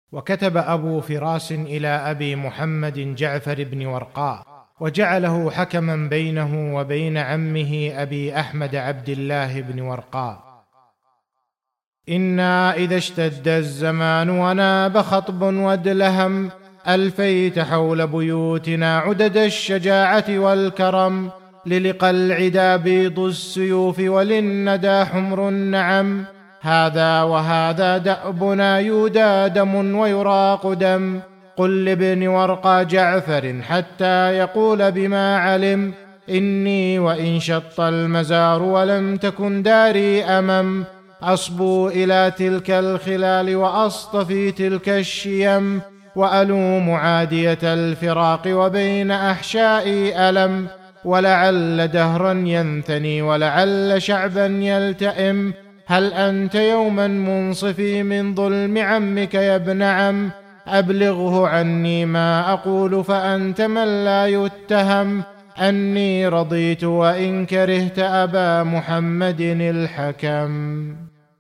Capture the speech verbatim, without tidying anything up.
وكتب أبو فراس إلى أبي محمد جعفر بن ورقاء، وجعله حكما بينه وبين عمه أبي أحمد عبد الله بن ورقاء: إنا إذا اشتد الزمان وناب خطب وادلهم، ألفيت حول بيوتنا عدد الشجاعة والكرم، للقى العدا بيض السيوف وللندى حمر النعم، هذا وهذا دأبنا يودى دم ويراق دم، قل لابن ورقى جعفر حتى يقول بما علم، إني وإن شط المزار ولم تكن داري أمم، أصبو إلى تلك الخلال وأصطفي تلك الشيم، وألوم عادية الفراق وبين أحشائي ألم، ولعل دهرا ينثني ولعل شعبا يلتئم، هل أنت يوما منصفي من ظلم عمك يا ابن عم، أبلغه عني ما أقول فأنت من لا يتهم، أني رضيت وإن كرهت أبا محمد الحكم.